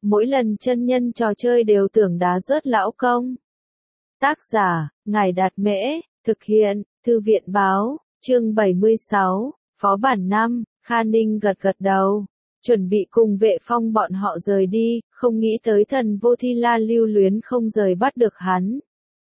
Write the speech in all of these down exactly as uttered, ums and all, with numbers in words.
mỗi lần chân nhân trò chơi đều tưởng đá rớt lão công. Tác giả, Ngài Đạt Mễ, thực hiện, Thư viện Báo, chương bảy mươi sáu, Phó bản năm, Kha Ninh gật gật đầu, chuẩn bị cùng Vệ Phong bọn họ rời đi, không nghĩ tới thần vô thi la lưu luyến không rời bắt được hắn.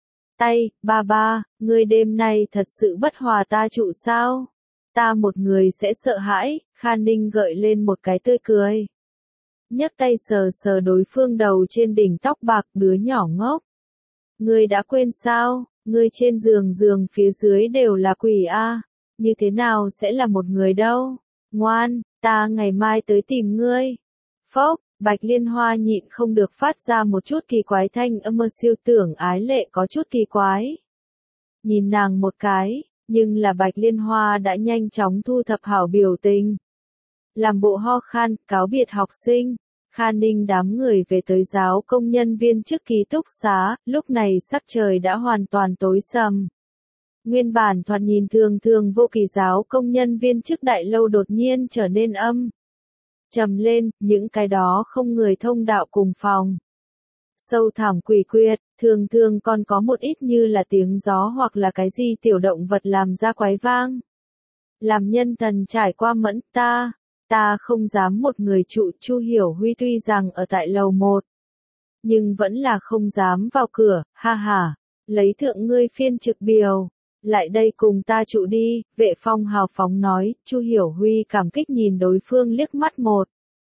Tay, ba ba, ngươi đêm nay thật sự bất hòa ta trụ sao? Ta một người sẽ sợ hãi, Kha Ninh gợi lên một cái tươi cười. Nhấc tay sờ sờ đối phương đầu trên đỉnh tóc bạc, đứa nhỏ ngốc. Ngươi đã quên sao, ngươi trên giường giường phía dưới đều là quỷ a, như thế nào sẽ là một người đâu? Ngoan, ta ngày mai tới tìm ngươi. Phốc, Bạch Liên Hoa nhịn không được phát ra một chút kỳ quái thanh âm, siêu tưởng ái lệ có chút kỳ quái. Nhìn nàng một cái, nhưng là Bạch Liên Hoa đã nhanh chóng thu thập hảo biểu tình. Làm bộ ho khan, cáo biệt học sinh, Kha Ninh đám người về tới giáo công nhân viên trước ký túc xá, lúc này sắc trời đã hoàn toàn tối sầm. Nguyên bản thoạt nhìn thường thường vô kỳ giáo công nhân viên trước đại lâu đột nhiên trở nên âm trầm lên, những cái đó không người thông đạo cùng phòng. Sâu thẳm quỷ quyệt, thường thường còn có một ít như là tiếng gió hoặc là cái gì tiểu động vật làm ra quái vang. Làm nhân thần trải qua mẫn ta, ta không dám một người trụ. Chu Hiểu Huy tuy rằng ở tại lầu một, nhưng vẫn là không dám vào cửa, ha ha, lấy thượng ngươi phiên trực biểu. Lại đây cùng ta trụ đi, Vệ Phong hào phóng nói. Chu Hiểu Huy cảm kích nhìn đối phương liếc mắt một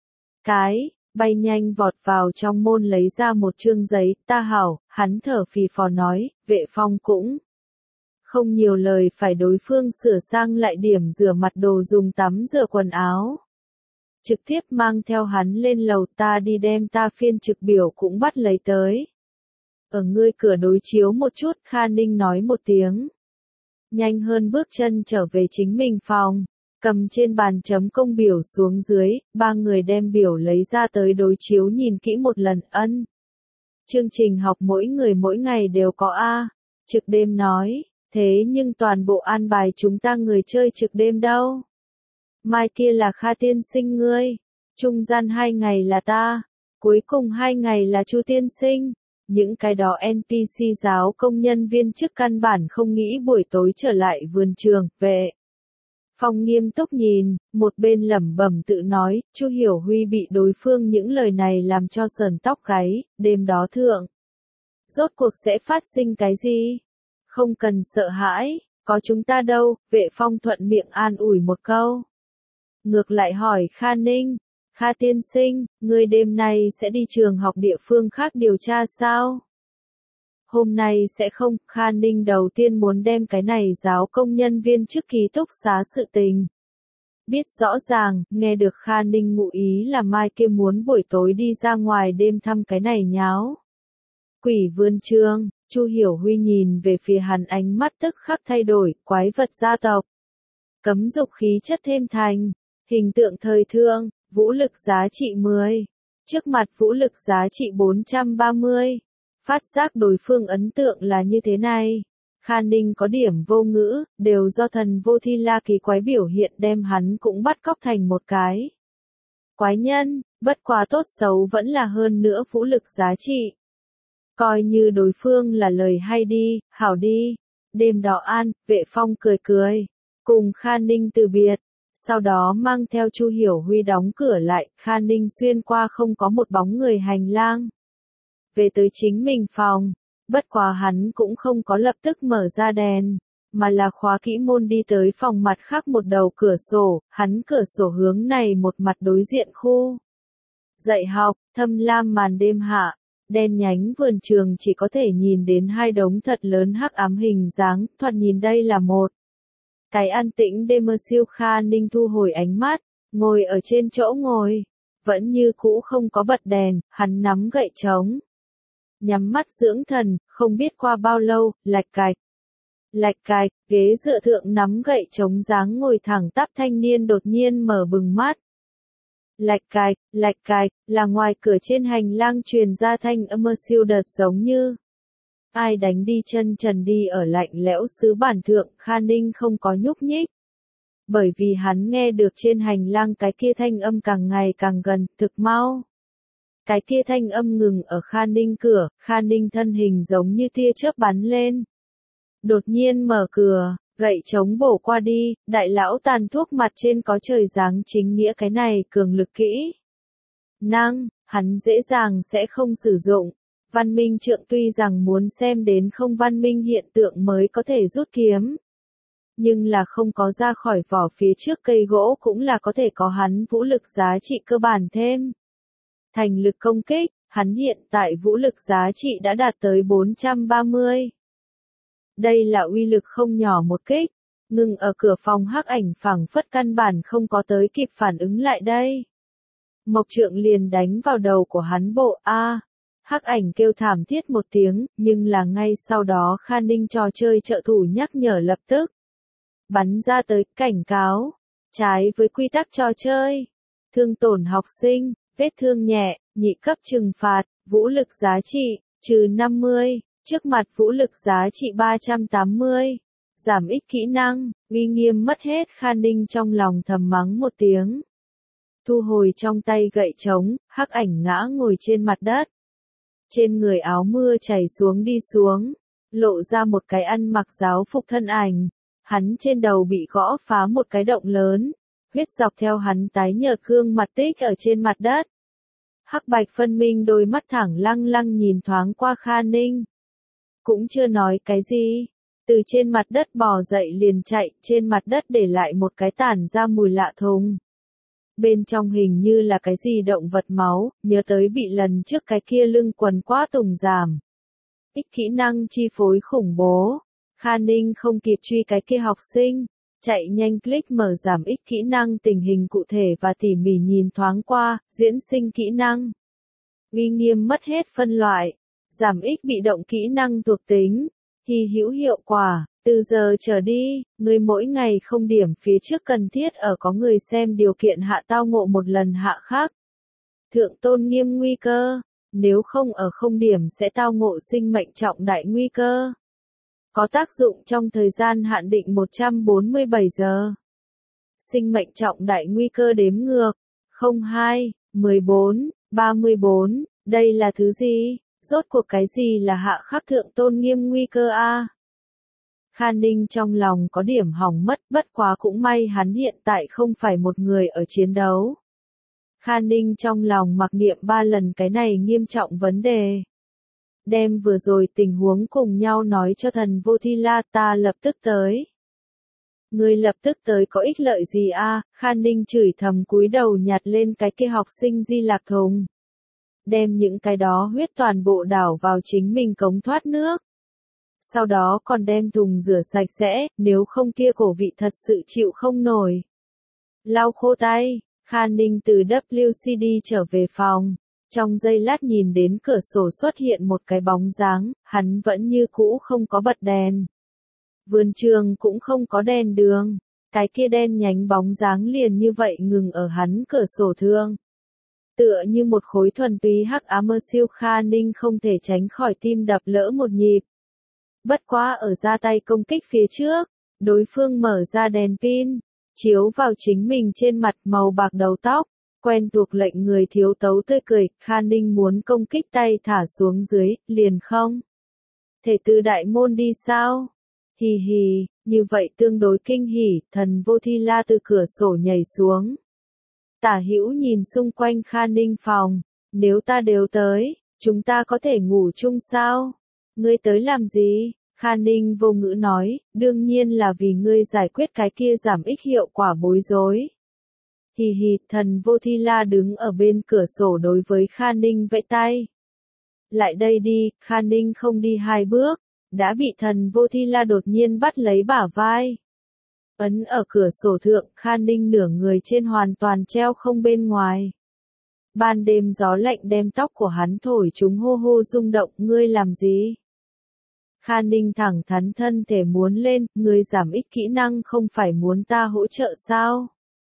cái, bay nhanh vọt vào trong môn lấy ra một chương giấy, ta hảo, hắn thở phì phò nói. Vệ Phong cũng không nhiều lời, phải đối phương sửa sang lại điểm rửa mặt đồ dùng tắm rửa quần áo. Trực tiếp mang theo hắn lên lầu, ta đi đem ta phiên trực biểu cũng bắt lấy tới. Ở ngươi cửa đối chiếu một chút, Kha Ninh nói một tiếng. Nhanh hơn bước chân trở về chính mình phòng, cầm trên bàn chấm công biểu xuống dưới, ba người đem biểu lấy ra tới đối chiếu nhìn kỹ một lần. Ân. Chương trình học mỗi người mỗi ngày đều có A. Trực đêm nói, thế nhưng toàn bộ an bài chúng ta người chơi trực đêm đâu. Mai kia là Kha tiên sinh ngươi, trung gian hai ngày là ta, cuối cùng hai ngày là Chu tiên sinh. Những cái đó en pê xê giáo công nhân viên chức căn bản không nghĩ buổi tối trở lại vườn trường. Vệ Phong nghiêm túc nhìn, một bên lẩm bẩm tự nói. Chu Hiểu Huy bị đối phương những lời này làm cho sờn tóc gáy. Đêm đó thượng, rốt cuộc sẽ phát sinh cái gì? Không cần sợ hãi, có chúng ta đâu. Vệ Phong thuận miệng an ủi một câu. Ngược lại hỏi Kha Ninh, Kha tiên sinh, ngươi đêm nay sẽ đi trường học địa phương khác điều tra sao? Hôm nay sẽ không. Kha Ninh đầu tiên muốn đem cái này giáo công nhân viên trước ký túc xá sự tình biết rõ ràng. Nghe được Kha Ninh ngụ ý là mai kia muốn buổi tối đi ra ngoài đêm thăm cái này nháo quỷ vườn trường. Chu Hiểu Huy nhìn về phía hắn, ánh mắt tức khắc thay đổi. Quái vật gia tộc, cấm dục khí chất thêm thành hình tượng thời thượng, vũ lực giá trị mười, trước mặt vũ lực giá trị bốn trăm ba mươi. Phát giác đối phương ấn tượng là như thế này, Kha Ninh có điểm vô ngữ, đều do thần vô thi la kỳ quái biểu hiện đem hắn cũng bắt cóc thành một cái quái nhân. Bất quá tốt xấu vẫn là hơn nữa vũ lực giá trị. Coi như đối phương là lời hay đi, hảo đi. Đêm đó an, Vệ Phong cười cười, cùng Kha Ninh từ biệt. Sau đó mang theo Chu Hiểu Huy đóng cửa lại. Kha Ninh xuyên qua không có một bóng người hành lang, về tới chính mình phòng. Bất quá hắn cũng không có lập tức mở ra đèn, mà là khóa kỹ môn đi tới phòng mặt khác một đầu cửa sổ. Hắn cửa sổ hướng này một mặt đối diện khu dạy học. Thâm lam màn đêm hạ, đen nhánh vườn trường chỉ có thể nhìn đến hai đống thật lớn hắc ám hình dáng. Thoạt nhìn đây là một cái an tĩnh đêm. Siêu Kha Ninh thu hồi ánh mắt, ngồi ở trên chỗ ngồi, vẫn như cũ không có bật đèn. Hắn nắm gậy trống, nhắm mắt dưỡng thần. Không biết qua bao lâu, lạch cạch lạch cạch, ghế dựa thượng nắm gậy trống dáng ngồi thẳng tắp thanh niên đột nhiên mở bừng mắt. Lạch cạch lạch cạch, là ngoài cửa trên hành lang truyền ra thanh âm siêu đợt, giống như ai đánh đi chân trần đi ở lạnh lẽo xứ bản thượng. Kha Ninh không có nhúc nhích, bởi vì hắn nghe được trên hành lang cái kia thanh âm càng ngày càng gần, thực mau. Cái kia thanh âm ngừng ở Kha Ninh cửa, Kha Ninh thân hình giống như tia chớp bắn lên. Đột nhiên mở cửa, gậy chống bổ qua đi, đại lão tàn thuốc mặt trên có trời giáng chính nghĩa cái này cường lực kỹ. Năng, hắn dễ dàng sẽ không sử dụng. Văn Minh Trượng tuy rằng muốn xem đến không văn minh hiện tượng mới có thể rút kiếm. Nhưng là không có ra khỏi vỏ phía trước cây gỗ cũng là có thể có hắn vũ lực giá trị cơ bản thêm. Thành lực công kích, hắn hiện tại vũ lực giá trị đã đạt tới bốn trăm ba mươi. Đây là uy lực không nhỏ một kích, ngừng ở cửa phòng hắc ảnh phảng phất căn bản không có tới kịp phản ứng lại đây. Mộc Trượng liền đánh vào đầu của hắn bộ A. Hắc ảnh kêu thảm thiết một tiếng, nhưng là ngay sau đó Kha Ninh trò chơi trợ thủ nhắc nhở lập tức. Bắn ra tới, cảnh cáo. Trái với quy tắc trò chơi. Thương tổn học sinh, vết thương nhẹ, nhị cấp trừng phạt, vũ lực giá trị, trừ năm mươi, trước mặt vũ lực giá trị ba trăm tám mươi. Giảm ít kỹ năng, uy nghiêm mất hết Kha Ninh trong lòng thầm mắng một tiếng. Thu hồi trong tay gậy trống, hắc ảnh ngã ngồi trên mặt đất. Trên người áo mưa chảy xuống đi xuống, lộ ra một cái ăn mặc giáo phục thân ảnh. Hắn trên đầu bị gõ phá một cái động lớn, huyết dọc theo hắn tái nhợt gương mặt tích ở trên mặt đất. Hắc bạch phân minh đôi mắt thẳng lăng lăng nhìn thoáng qua Kha Ninh. Cũng chưa nói cái gì, từ trên mặt đất bò dậy liền chạy, trên mặt đất để lại một cái tản ra mùi lạ thùng. Bên trong hình như là cái gì động vật máu, nhớ tới bị lần trước cái kia lưng quần quá tùng giảm. Ít kỹ năng chi phối khủng bố. Kha Ninh không kịp truy cái kia học sinh, chạy nhanh click mở giảm ít kỹ năng tình hình cụ thể và tỉ mỉ nhìn thoáng qua, diễn sinh kỹ năng. Uy nghiêm mất hết phân loại, giảm ít bị động kỹ năng thuộc tính, hy hữu hiệu quả, từ giờ trở đi, người mỗi ngày không điểm phía trước cần thiết ở có người xem điều kiện hạ tao ngộ một lần hạ khắc. Thượng tôn nghiêm nguy cơ, nếu không ở không điểm sẽ tao ngộ sinh mệnh trọng đại nguy cơ. Có tác dụng trong thời gian hạn định một trăm bốn mươi bảy giờ. Sinh mệnh trọng đại nguy cơ đếm ngược. không hai, mười bốn, ba mươi bốn. Đây là thứ gì? Rốt cuộc cái gì là hạ khắc thượng tôn nghiêm nguy cơ a? Kha Ninh trong lòng có điểm hỏng mất, bất quá cũng may hắn hiện tại không phải một người ở chiến đấu. Kha Ninh trong lòng mặc niệm ba lần cái này nghiêm trọng vấn đề. Đem vừa rồi tình huống cùng nhau nói cho thần vô thi la, ta lập tức tới. Ngươi lập tức tới có ích lợi gì a? Kha Ninh chửi thầm cúi đầu nhặt lên cái kia học sinh di lạc thùng. Đem những cái đó huyết toàn bộ đảo vào chính mình cống thoát nước. Sau đó còn đem thùng rửa sạch sẽ, nếu không kia cổ vị thật sự chịu không nổi. Lau khô tay, Kha Ninh từ W C D trở về phòng. Trong giây lát nhìn đến cửa sổ xuất hiện một cái bóng dáng, hắn vẫn như cũ không có bật đèn. Vườn trường cũng không có đèn đường, cái kia đen nhánh bóng dáng liền như vậy ngừng ở hắn cửa sổ thương. Tựa như một khối thuần túy hắc ám mơ siêu. Kha Ninh không thể tránh khỏi tim đập lỡ một nhịp. Bất quá ở ra tay công kích phía trước, đối phương mở ra đèn pin, chiếu vào chính mình trên mặt màu bạc đầu tóc. Quen thuộc lệnh người thiếu tấu tươi cười, Kha Ninh muốn công kích tay thả xuống dưới, liền không. Thể từ đại môn đi sao? Hì hì, như vậy tương đối kinh hỉ, thần vô thi la từ cửa sổ nhảy xuống. Tả hữu nhìn xung quanh Kha Ninh phòng, nếu ta đều tới, chúng ta có thể ngủ chung sao? Ngươi tới làm gì? Kha Ninh vô ngữ nói, đương nhiên là vì ngươi giải quyết cái kia giảm ích hiệu quả bối rối. Hì hì, thần vô thi la đứng ở bên cửa sổ đối với Kha Ninh vẫy tay. Lại đây đi, Kha Ninh không đi hai bước, đã bị thần vô thi la đột nhiên bắt lấy bả vai. Ấn ở cửa sổ thượng, Kha Ninh nửa người trên hoàn toàn treo không bên ngoài. Ban đêm gió lạnh đem tóc của hắn thổi chúng hô hô rung động, ngươi làm gì? Kha Ninh thẳng thắn thân thể muốn lên, ngươi giảm ít kỹ năng không phải muốn ta hỗ trợ sao?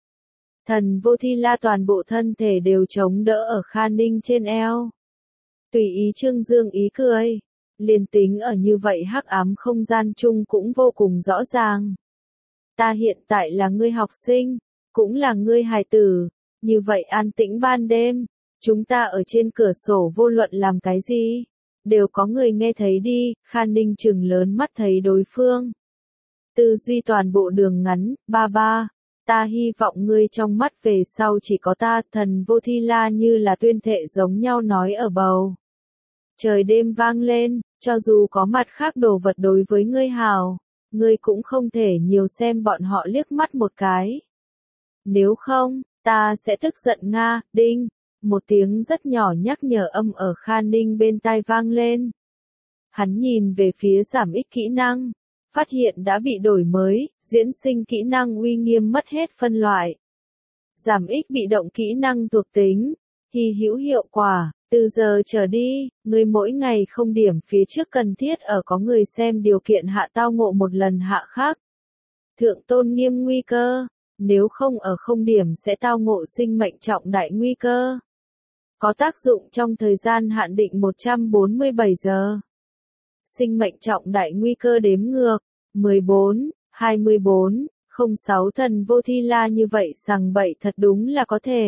Thần vô thi la toàn bộ thân thể đều chống đỡ ở Kha Ninh trên eo. Tùy ý trương dương ý cười. Liên tính ở như vậy hắc ám không gian chung cũng vô cùng rõ ràng. Ta hiện tại là ngươi học sinh, cũng là ngươi hài tử. Như vậy an tĩnh ban đêm, Chúng ta ở trên cửa sổ vô luận làm cái gì, đều có người nghe thấy đi, Kha Ninh trừng lớn mắt thấy đối phương. Tư duy toàn bộ đường ngắn, ba ba, ta hy vọng ngươi trong mắt về sau chỉ có ta, thần vô thi la như là tuyên thệ giống nhau nói ở bầu. Trời đêm vang lên, cho dù có mặt khác đồ vật đối với ngươi hào, ngươi cũng không thể nhiều xem bọn họ liếc mắt một cái. Nếu không, ta sẽ tức giận Nga, đinh. Một tiếng rất nhỏ nhắc nhở âm ở Kha Ninh bên tai vang lên. Hắn nhìn về phía giảm ích kỹ năng, phát hiện đã bị đổi mới, diễn sinh kỹ năng uy nghiêm mất hết phân loại. Giảm ích bị động kỹ năng thuộc tính, hy hữu hiệu quả, từ giờ trở đi, người mỗi ngày không điểm phía trước cần thiết ở có người xem điều kiện hạ tao ngộ một lần hạ khác. Thượng tôn nghiêm nguy cơ, nếu không ở không điểm sẽ tao ngộ sinh mệnh trọng đại nguy cơ. Có tác dụng trong thời gian hạn định một trăm bốn mươi bảy giờ. Sinh mệnh trọng đại nguy cơ đếm ngược, mười bốn, hai mươi bốn, không sáu thần vô thi la như vậy sằng bậy thật đúng là có thể.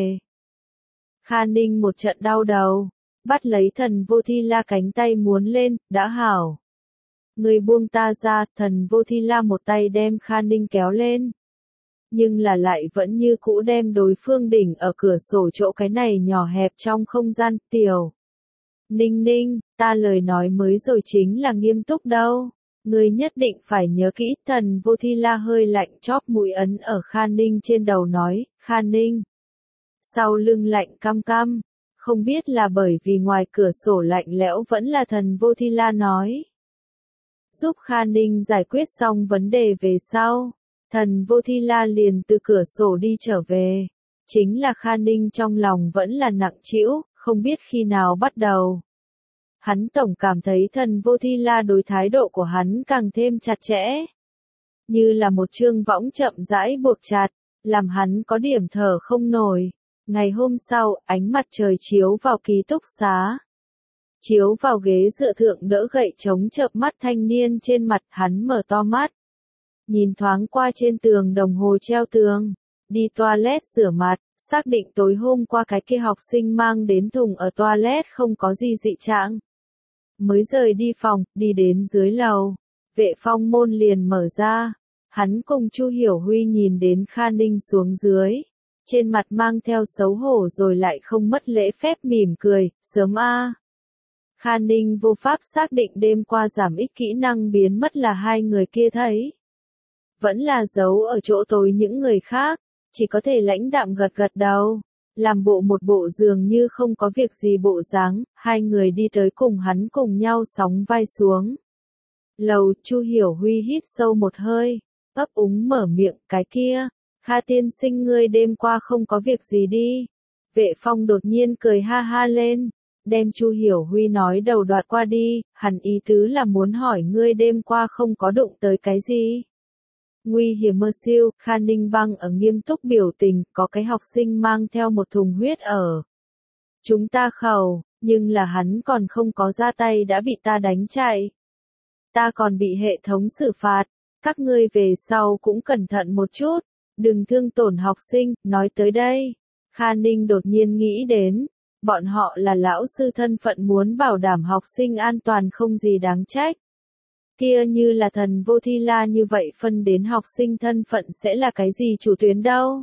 Kha Ninh một trận đau đầu, bắt lấy thần vô thi la cánh tay muốn lên, đã hảo. Người buông ta ra, thần vô thi la một tay đem Kha Ninh kéo lên. Nhưng là lại vẫn như cũ đem đối phương đỉnh ở cửa sổ chỗ cái này nhỏ hẹp trong không gian, tiểu. Ninh Ninh, ta lời nói mới rồi chính là nghiêm túc đâu. Ngươi nhất định phải nhớ kỹ, thần vô thi la hơi lạnh chóp mũi ấn ở Kha Ninh trên đầu nói, Kha Ninh. Sau lưng lạnh cam cam, không biết là bởi vì ngoài cửa sổ lạnh lẽo vẫn là thần vô thi la nói. Giúp Kha Ninh giải quyết xong vấn đề về sau. Thần vô thi la liền từ cửa sổ đi trở về. Chính là Kha Ninh trong lòng vẫn là nặng trĩu, không biết khi nào bắt đầu. Hắn tổng cảm thấy thần vô thi la đối thái độ của hắn càng thêm chặt chẽ. Như là một chương võng chậm rãi buộc chặt, làm hắn có điểm thở không nổi. Ngày hôm sau, ánh mặt trời chiếu vào ký túc xá. Chiếu vào ghế dựa thượng đỡ gậy chống chợp mắt thanh niên trên mặt, hắn mở to mắt. Nhìn thoáng qua trên tường đồng hồ treo tường, đi toilet rửa mặt, xác định tối hôm qua cái kia học sinh mang đến thùng ở toilet không có gì dị trạng. Mới rời đi phòng, đi đến dưới lầu, vệ phong môn liền mở ra, hắn cùng Chu Hiểu Huy nhìn đến Kha Ninh xuống dưới, trên mặt mang theo xấu hổ rồi lại không mất lễ phép mỉm cười, sớm a. Kha Ninh vô pháp xác định đêm qua giảm ích kỹ năng biến mất là hai người kia thấy. Vẫn là giấu ở chỗ tối những người khác, chỉ có thể lãnh đạm gật gật đầu, làm bộ một bộ dường như không có việc gì bộ dáng, hai người đi tới cùng hắn cùng nhau sóng vai xuống. Lầu, Chu Hiểu Huy hít sâu một hơi, ấp úng mở miệng, cái kia, Kha tiên sinh ngươi đêm qua không có việc gì đi. Vệ phong đột nhiên cười ha ha lên, đem Chu Hiểu Huy nói đầu đoạt qua đi, hắn ý tứ là muốn hỏi ngươi đêm qua không có đụng tới cái gì. Nguy hiểm mơ siêu, Kha Ninh băng ở nghiêm túc biểu tình, có cái học sinh mang theo một thùng huyết ở. Chúng ta khẩu, nhưng là hắn còn không có ra tay đã bị ta đánh chạy. Ta còn bị hệ thống xử phạt, các ngươi về sau cũng cẩn thận một chút, đừng thương tổn học sinh, nói tới đây. Kha Ninh đột nhiên nghĩ đến, bọn họ là lão sư thân phận muốn bảo đảm học sinh an toàn không gì đáng trách. Kia như là thần vô thi la như vậy phân đến học sinh thân phận sẽ là cái gì chủ tuyến đâu.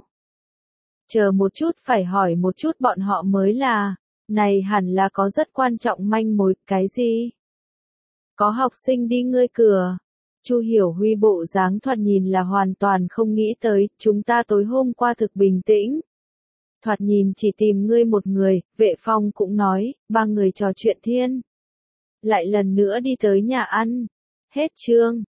Chờ một chút phải hỏi một chút bọn họ mới là, này hẳn là có rất quan trọng manh mối, cái gì? Có học sinh đi ngươi cửa. Chu Hiểu Huy bộ dáng thoạt nhìn là hoàn toàn không nghĩ tới, chúng ta tối hôm qua thực bình tĩnh. Thoạt nhìn chỉ tìm ngươi một người, vệ phong cũng nói, ba người trò chuyện thiên. Lại lần nữa đi tới nhà ăn. Hết chương.